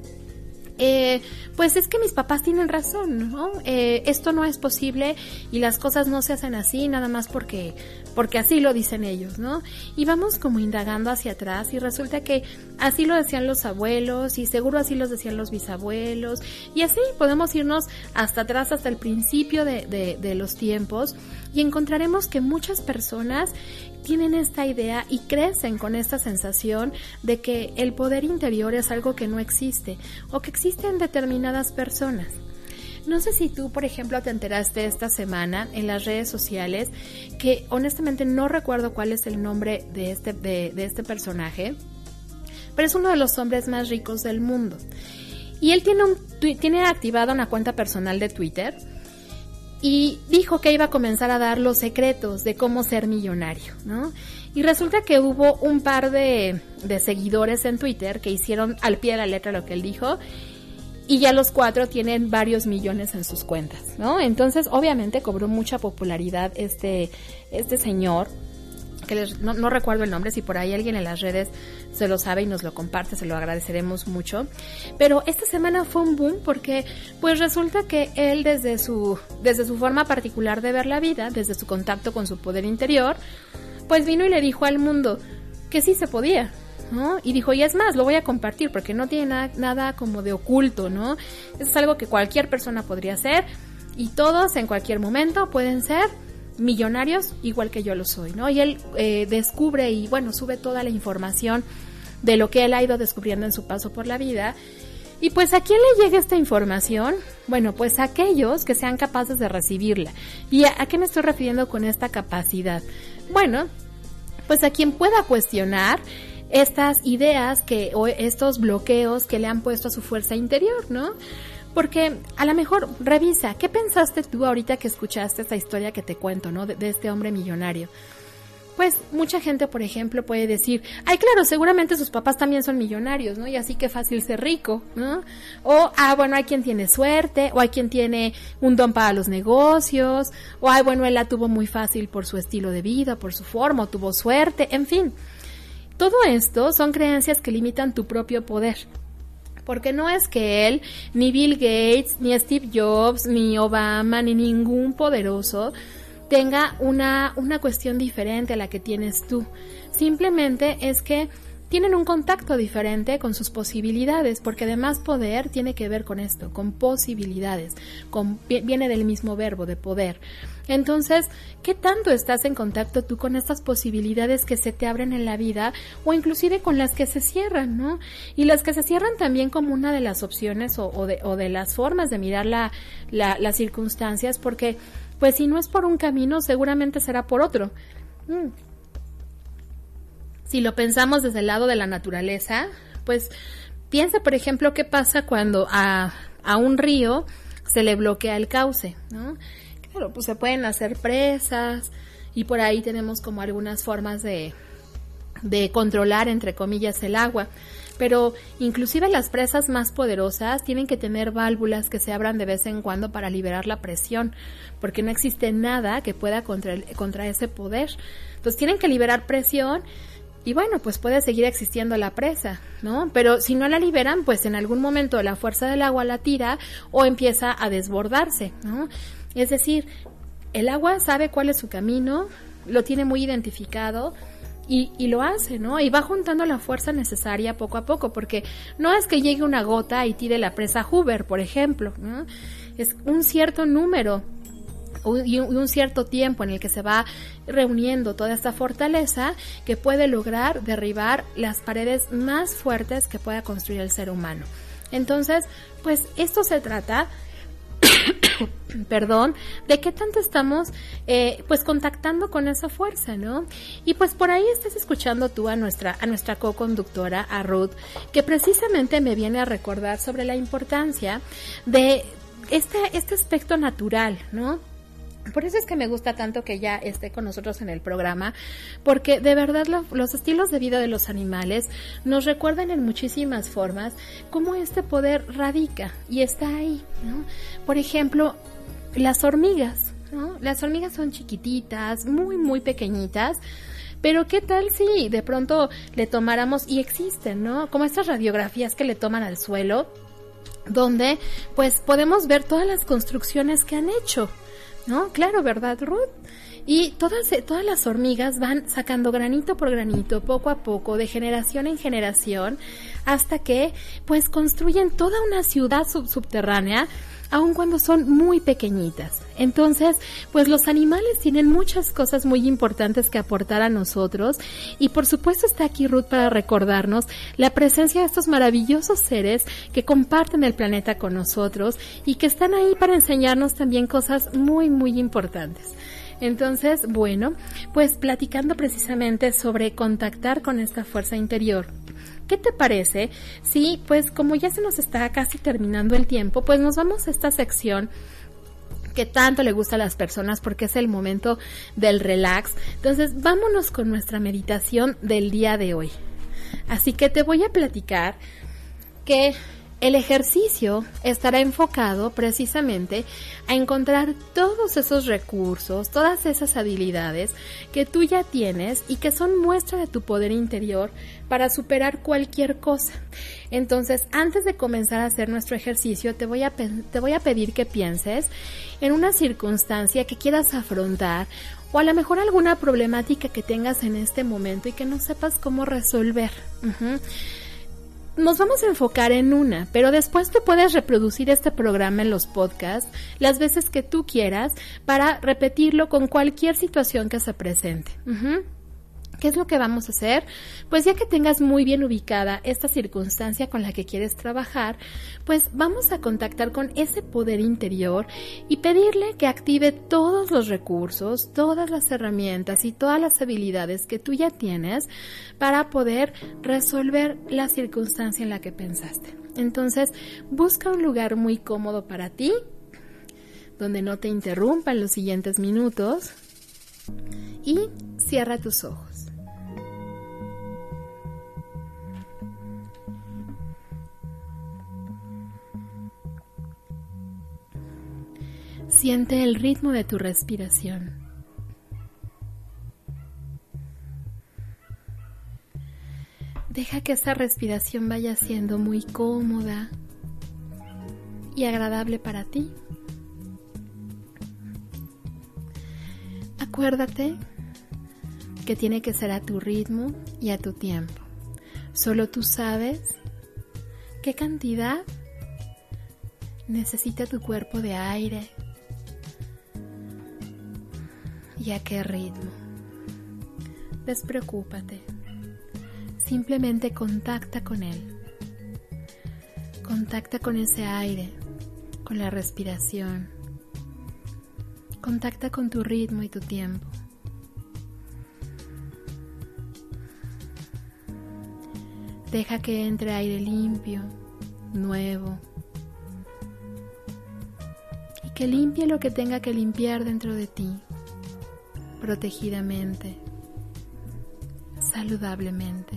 B: pues es que mis papás tienen razón, ¿no? Esto no es posible y las cosas no se hacen así nada más porque así lo dicen ellos, ¿no? Y vamos como indagando hacia atrás y resulta que así lo decían los abuelos y seguro así los decían los bisabuelos y así podemos irnos hasta atrás, hasta el principio de los tiempos y encontraremos que muchas personas tienen esta idea y crecen con esta sensación de que el poder interior es algo que no existe o que existe en determinadas personas. No sé si tú, por ejemplo, te enteraste esta semana en las redes sociales, que honestamente no recuerdo cuál es el nombre de este personaje, pero es uno de los hombres más ricos del mundo. Y él tiene activada una cuenta personal de Twitter y dijo que iba a comenzar a dar los secretos de cómo ser millonario, ¿no? Y resulta que hubo un par de seguidores en Twitter que hicieron al pie de la letra lo que él dijo y ya los 4 tienen varios millones en sus cuentas, ¿no? Entonces, obviamente cobró mucha popularidad este señor, que no recuerdo el nombre, si por ahí alguien en las redes se lo sabe y nos lo comparte, se lo agradeceremos mucho. Pero esta semana fue un boom porque pues resulta que él desde su forma particular de ver la vida, desde su contacto con su poder interior, pues vino y le dijo al mundo que sí se podía, ¿no? Y dijo, y es más, lo voy a compartir porque no tiene nada como de oculto, ¿no? Eso es algo que cualquier persona podría hacer y todos en cualquier momento pueden ser millonarios igual que yo lo soy, ¿no? Y él descubre y bueno, sube toda la información de lo que él ha ido descubriendo en su paso por la vida. Y pues ¿a quién le llega esta información? Bueno, pues a aquellos que sean capaces de recibirla. ¿Y a qué me estoy refiriendo con esta capacidad? Bueno, pues a quien pueda cuestionar estas ideas o estos bloqueos que le han puesto a su fuerza interior, ¿no? Porque a lo mejor revisa, ¿qué pensaste tú ahorita que escuchaste esta historia que te cuento, ¿no? De este hombre millonario. Pues mucha gente, por ejemplo, puede decir, ay, claro, seguramente sus papás también son millonarios, ¿no? Y así que fácil ser rico, ¿no? O, bueno, hay quien tiene suerte, o hay quien tiene un don para los negocios, o, bueno, él la tuvo muy fácil por su estilo de vida, por su forma, o tuvo suerte, en fin. Todo esto son creencias que limitan tu propio poder. Porque no es que él, ni Bill Gates, ni Steve Jobs, ni Obama, ni ningún poderoso tenga una cuestión diferente a la que tienes tú. Simplemente es que tienen un contacto diferente con sus posibilidades, porque además poder tiene que ver con esto, con posibilidades, viene del mismo verbo, de poder. Entonces, ¿qué tanto estás en contacto tú con estas posibilidades que se te abren en la vida o inclusive con las que se cierran, ¿no? Y las que se cierran también como una de las opciones o de las formas de mirar las circunstancias, porque pues si no es por un camino, seguramente será por otro. Si lo pensamos desde el lado de la naturaleza, pues piensa, por ejemplo, qué pasa cuando a un río se le bloquea el cauce, ¿no? Claro, pues se pueden hacer presas y por ahí tenemos como algunas formas de controlar, entre comillas, el agua. Pero inclusive las presas más poderosas tienen que tener válvulas que se abran de vez en cuando para liberar la presión, porque no existe nada que pueda contra ese poder. Entonces tienen que liberar presión. Y bueno, pues puede seguir existiendo la presa, ¿no? Pero si no la liberan, pues en algún momento la fuerza del agua la tira o empieza a desbordarse, ¿no? Es decir, el agua sabe cuál es su camino, lo tiene muy identificado y lo hace, ¿no? Y va juntando la fuerza necesaria poco a poco, porque no es que llegue una gota y tire la presa Hoover, por ejemplo, ¿no? Es un cierto número y un cierto tiempo en el que se va reuniendo toda esta fortaleza que puede lograr derribar las paredes más fuertes que pueda construir el ser humano. Entonces, pues esto se trata perdón, de qué tanto estamos pues contactando con esa fuerza, ¿no? Y pues por ahí estás escuchando tú a nuestra co-conductora, a Ruth, que precisamente me viene a recordar sobre la importancia de este aspecto natural, ¿no? Por eso es que me gusta tanto que ella esté con nosotros en el programa, porque de verdad los estilos de vida de los animales nos recuerdan en muchísimas formas cómo este poder radica y está ahí, ¿no? Por ejemplo, las hormigas, ¿no? Las hormigas son chiquititas, muy, muy pequeñitas, pero ¿qué tal si de pronto le tomáramos, y existen, ¿no? Como estas radiografías que le toman al suelo, donde pues podemos ver todas las construcciones que han hecho, ¿no? Claro, ¿verdad, Ruth? Y todas las hormigas van sacando granito por granito, poco a poco, de generación en generación, hasta que pues construyen toda una ciudad subterránea, aun cuando son muy pequeñitas. Entonces, pues los animales tienen muchas cosas muy importantes que aportar a nosotros, y por supuesto está aquí Ruth para recordarnos la presencia de estos maravillosos seres que comparten el planeta con nosotros y que están ahí para enseñarnos también cosas muy, muy importantes. Entonces, bueno, pues platicando precisamente sobre contactar con esta fuerza interior, ¿qué te parece si, pues como ya se nos está casi terminando el tiempo, pues nos vamos a esta sección que tanto le gusta a las personas porque es el momento del relax? Entonces, vámonos con nuestra meditación del día de hoy. Así que te voy a platicar que el ejercicio estará enfocado precisamente a encontrar todos esos recursos, todas esas habilidades que tú ya tienes y que son muestra de tu poder interior para superar cualquier cosa. Entonces, antes de comenzar a hacer nuestro ejercicio, te voy a pedir que pienses en una circunstancia que quieras afrontar, o a lo mejor alguna problemática que tengas en este momento y que no sepas cómo resolver. Nos vamos a enfocar en una, pero después tú puedes reproducir este programa en los podcasts las veces que tú quieras para repetirlo con cualquier situación que se presente. ¿Qué es lo que vamos a hacer? Pues ya que tengas muy bien ubicada esta circunstancia con la que quieres trabajar, pues vamos a contactar con ese poder interior y pedirle que active todos los recursos, todas las herramientas y todas las habilidades que tú ya tienes para poder resolver la circunstancia en la que pensaste. Entonces, busca un lugar muy cómodo para ti, donde no te interrumpan los siguientes minutos, y cierra tus ojos. Siente el ritmo de tu respiración. Deja que esta respiración vaya siendo muy cómoda y agradable para ti. Acuérdate que tiene que ser a tu ritmo y a tu tiempo. Solo tú sabes qué cantidad necesita tu cuerpo de aire y a qué ritmo. Despreocúpate. Simplemente contacta con él. Contacta con ese aire, con la respiración. Contacta con tu ritmo y tu tiempo. Deja que entre aire limpio, nuevo, y que limpie lo que tenga que limpiar dentro de ti, protegidamente, saludablemente.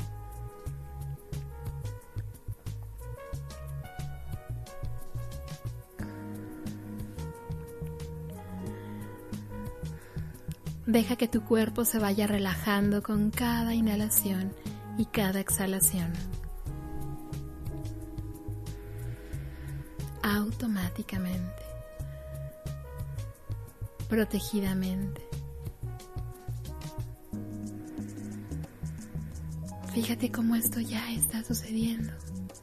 B: Deja que tu cuerpo se vaya relajando con cada inhalación y cada exhalación. Automáticamente, protegidamente. Fíjate cómo esto ya está sucediendo.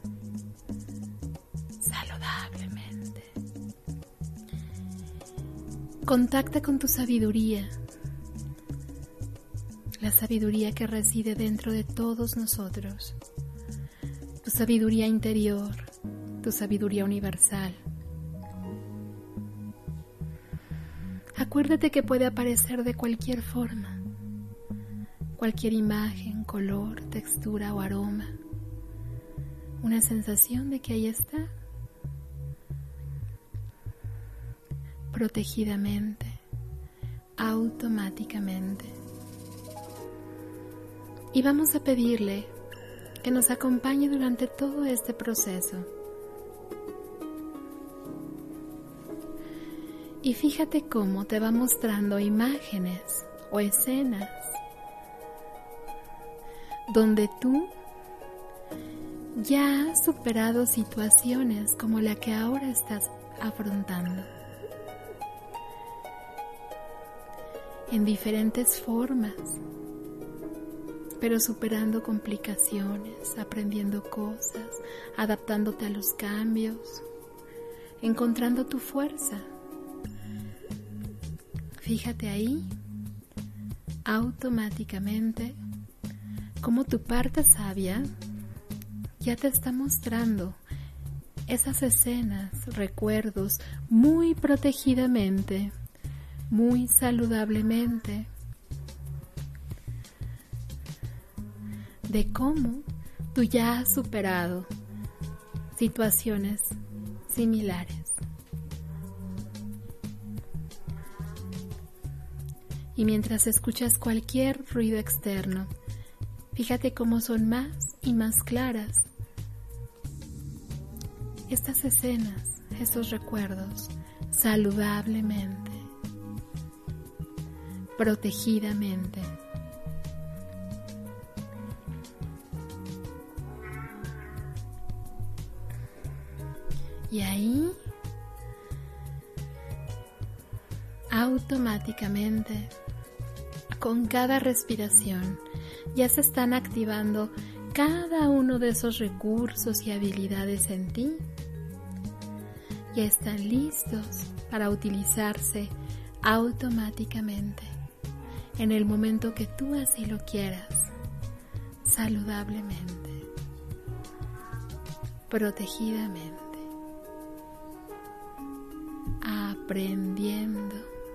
B: Saludablemente. Contacta con tu sabiduría. La sabiduría que reside dentro de todos nosotros, tu sabiduría interior, tu sabiduría universal. Acuérdate que puede aparecer de cualquier forma, cualquier imagen, color, textura o aroma. Una sensación de que ahí está, protegidamente, automáticamente. Y vamos a pedirle que nos acompañe durante todo este proceso. Y fíjate cómo te va mostrando imágenes o escenas donde tú ya has superado situaciones como la que ahora estás afrontando. En diferentes formas, pero superando complicaciones, aprendiendo cosas, adaptándote a los cambios, encontrando tu fuerza. Fíjate ahí, automáticamente, cómo tu parte sabia ya te está mostrando esas escenas, recuerdos, muy protegidamente, muy saludablemente, de cómo tú ya has superado situaciones similares. Y mientras escuchas cualquier ruido externo, fíjate cómo son más y más claras estas escenas, estos recuerdos, saludablemente, protegidamente. Y ahí, automáticamente, con cada respiración, ya se están activando cada uno de esos recursos y habilidades en ti. Ya están listos para utilizarse automáticamente en el momento que tú así lo quieras, saludablemente, protegidamente, aprendiendo.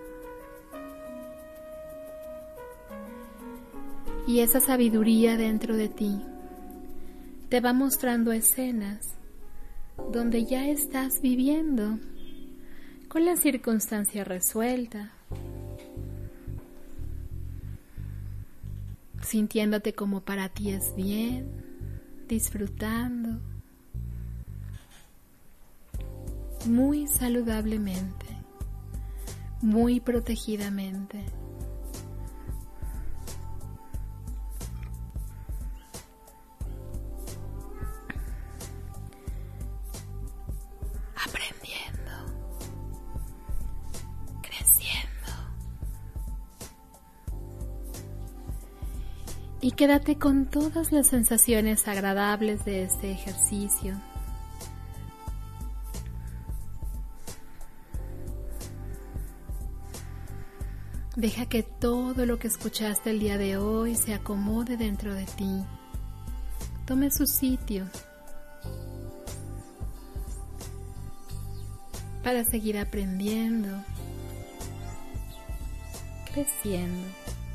B: Y esa sabiduría dentro de ti te va mostrando escenas donde ya estás viviendo con la circunstancia resuelta, sintiéndote como para ti es bien, disfrutando, muy saludablemente, muy protegidamente. Y quédate con todas las sensaciones agradables de este ejercicio. Deja que todo lo que escuchaste el día de hoy se acomode dentro de ti. Tome su sitio para seguir aprendiendo, creciendo.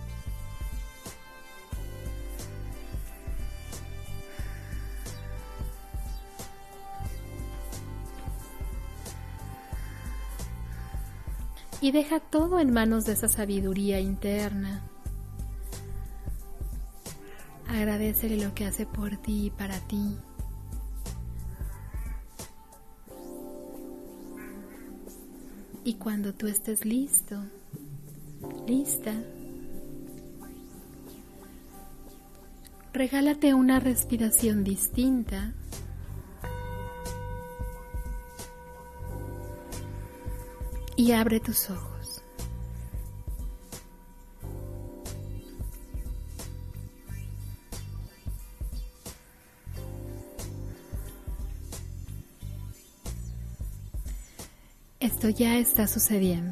B: Y deja todo en manos de esa sabiduría interna. Agradécele lo que hace por ti y para ti. Y cuando tú estés listo, lista, regálate una respiración distinta. Y abre tus ojos. Esto ya está sucediendo.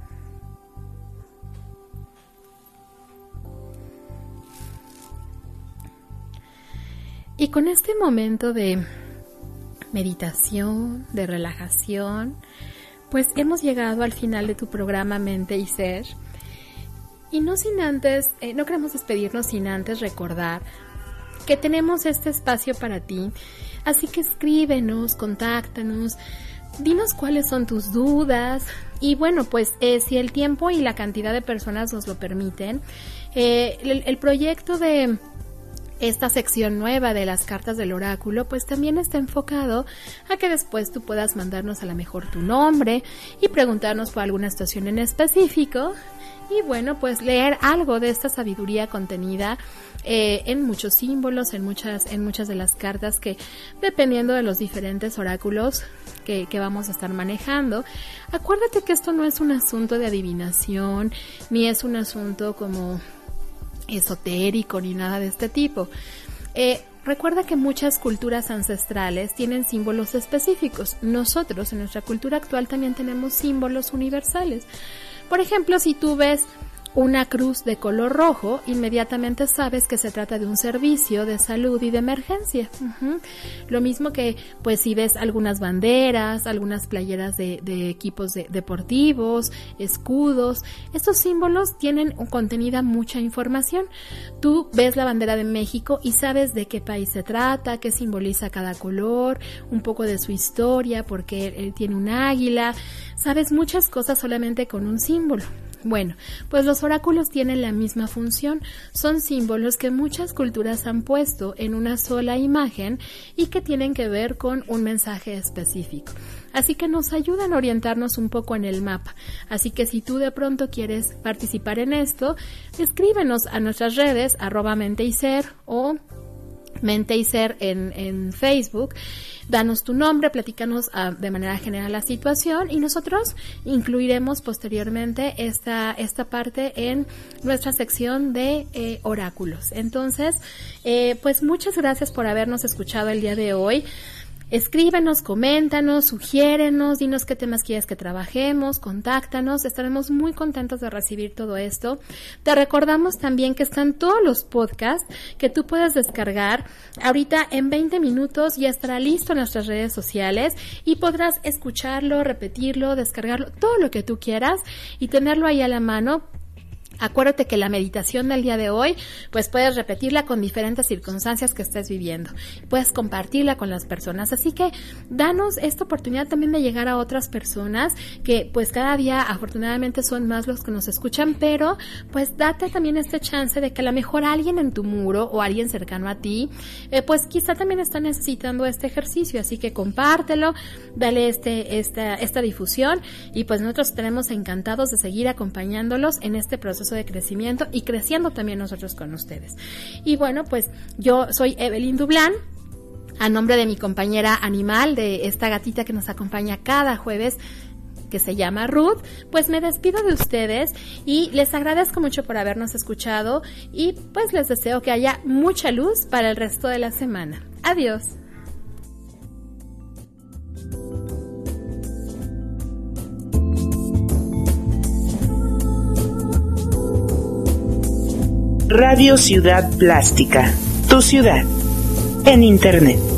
B: Y con este momento de meditación, de relajación, Pues hemos llegado al final de tu programa Mente y Ser. Y no sin antes, no queremos despedirnos sin antes recordar que tenemos este espacio para ti. Así que escríbenos, contáctanos, dinos cuáles son tus dudas. Y bueno, pues si el tiempo y la cantidad de personas nos lo permiten, el proyecto de esta sección nueva de las cartas del oráculo, pues también está enfocado a que después tú puedas mandarnos a lo mejor tu nombre y preguntarnos por alguna situación en específico. Y bueno, pues leer algo de esta sabiduría contenida en muchos símbolos, en muchas de las cartas que, dependiendo de los diferentes oráculos que vamos a estar manejando. Acuérdate que esto no es un asunto de adivinación, ni es un asunto como esotérico, ni nada de este tipo. Recuerda que muchas culturas ancestrales tienen símbolos específicos. Nosotros, en nuestra cultura actual, también tenemos símbolos universales. Por ejemplo, si tú ves una cruz de color rojo, inmediatamente sabes que se trata de un servicio de salud y de emergencia. Lo mismo que, pues, si ves algunas banderas, algunas playeras de equipos deportivos, escudos, estos símbolos tienen contenida mucha información. Tú ves la bandera de México y sabes de qué país se trata, qué simboliza cada color, un poco de su historia, porque él tiene un águila. Sabes muchas cosas solamente con un símbolo. Bueno, pues los oráculos tienen la misma función, son símbolos que muchas culturas han puesto en una sola imagen y que tienen que ver con un mensaje específico. Así que nos ayudan a orientarnos un poco en el mapa. Así que si tú de pronto quieres participar en esto, escríbenos a nuestras redes @menteyser o Mente y Ser en Facebook. Danos tu nombre, platícanos de manera general la situación y nosotros incluiremos posteriormente esta parte en nuestra sección de oráculos. Entonces, pues muchas gracias por habernos escuchado el día de hoy. Escríbenos, coméntanos, sugiérenos, dinos qué temas quieres que trabajemos, contáctanos, estaremos muy contentos de recibir todo esto. Te recordamos también que están todos los podcasts que tú puedes descargar. Ahorita en 20 minutos ya estará listo en nuestras redes sociales y podrás escucharlo, repetirlo, descargarlo, todo lo que tú quieras y tenerlo ahí a la mano. Acuérdate que la meditación del día de hoy, pues puedes repetirla con diferentes circunstancias que estés viviendo. Puedes compartirla con las personas. Así que danos esta oportunidad también de llegar a otras personas que pues cada día afortunadamente son más los que nos escuchan, pero pues date también este chance de que a lo mejor alguien en tu muro o alguien cercano a ti, pues quizá también está necesitando este ejercicio. Así que compártelo, dale esta difusión y pues nosotros estaremos encantados de seguir acompañándolos en este proceso de crecimiento y creciendo también nosotros con ustedes. Y bueno, pues yo soy Evelyn Dublán, a nombre de mi compañera animal, de esta gatita que nos acompaña cada jueves, que se llama Ruth, pues me despido de ustedes y les agradezco mucho por habernos escuchado y pues les deseo que haya mucha luz para el resto de la semana. Adiós.
D: Radio Ciudad Plástica, tu ciudad, en Internet.